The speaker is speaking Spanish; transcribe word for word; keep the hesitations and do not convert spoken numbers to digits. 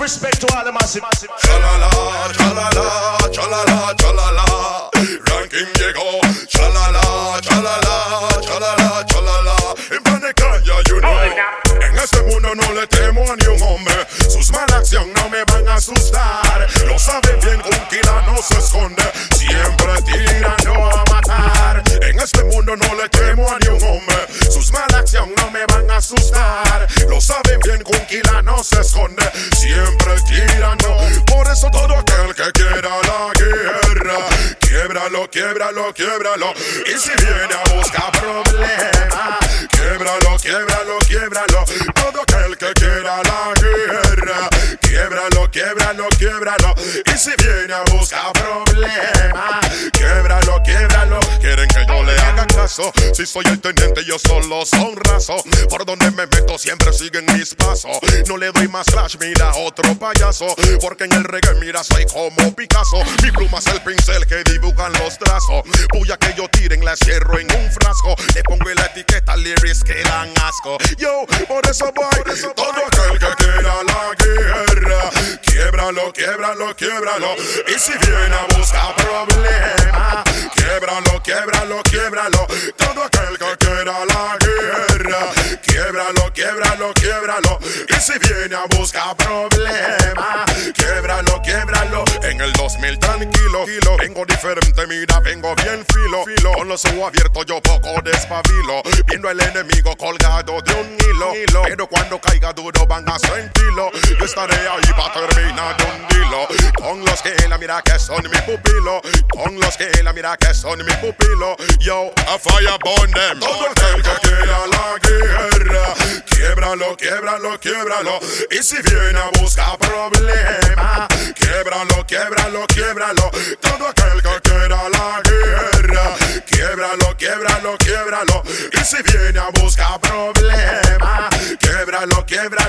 respect to all the massive. Chalala, chalala, chalala, chalala. Ranking llegó. Chalala, chalala, chalala, chalala. En Panecaya, you know. En este mundo no le temo a ni un hombre. Sus malas acciones no me van a asustar. Lo saben bien, un kila no se esconde. Siempre tirando a matar. En este mundo no le temo a ni un hombre. Sus malas acciones no me van a asustar. Lo saben bien, un kila no se esconde. Siempre tirando. Por eso todo aquel que quiera la guerra, quiebralo, quiebralo, quiebralo. Y si viene a buscar problemas, quiebralo, quiebralo, quiebralo. Todo aquel que quiera la guerra, quiebralo, quiebralo, quiebralo. Y si viene a buscar problemas, quiebralo, quiebralo. Quieren que yo le haga caso. Si soy el teniente, yo solo son raso. Por donde me meto siempre siguen mis pasos. No le doy más flash, mira otro payaso. Porque en el reggae, mira, soy como Picasso. Mi pluma es el pincel que dibujan los trazos. Puya que yo tiren, la cierro en un frasco. Le pongo en la etiqueta lyrics que dan asco. Yo, por eso voy, por eso todo voy. Aquel que quiera la guerra, quiebralo, quiebralo, quiebralo. Y si viene a buscar problemas, quiebralo, quiebralo, quiebralo. Todo aquel que quiera la guerra, quiebralo, quiebralo, quiebralo. Y si viene a buscar problemas, quiebralo, quiebralo. En el dos mil tranquilo, kilo, vengo diferente, mira, vengo bien filo, filo. Con los ojos abiertos yo poco despabilo, viendo al enemigo colgado de un hilo, hilo. Pero cuando caiga duro van a sentirlo. Yo estaré ahí para terminar de hundirlo. Con los que la mira que son mi pupilo, con los que la mira que son mi pupilo. Yo, a fire burn them. Todo aquel que quiera la guerra, quiebralo, quiebralo, quiebralo. Y si viene a buscar problemas, quiebralo, quiebralo, quiebralo. Todo aquel que quiera la guerra, quiebralo, quiebralo, quiebralo. Y si viene a buscar problemas, quiebralo, quiebralo.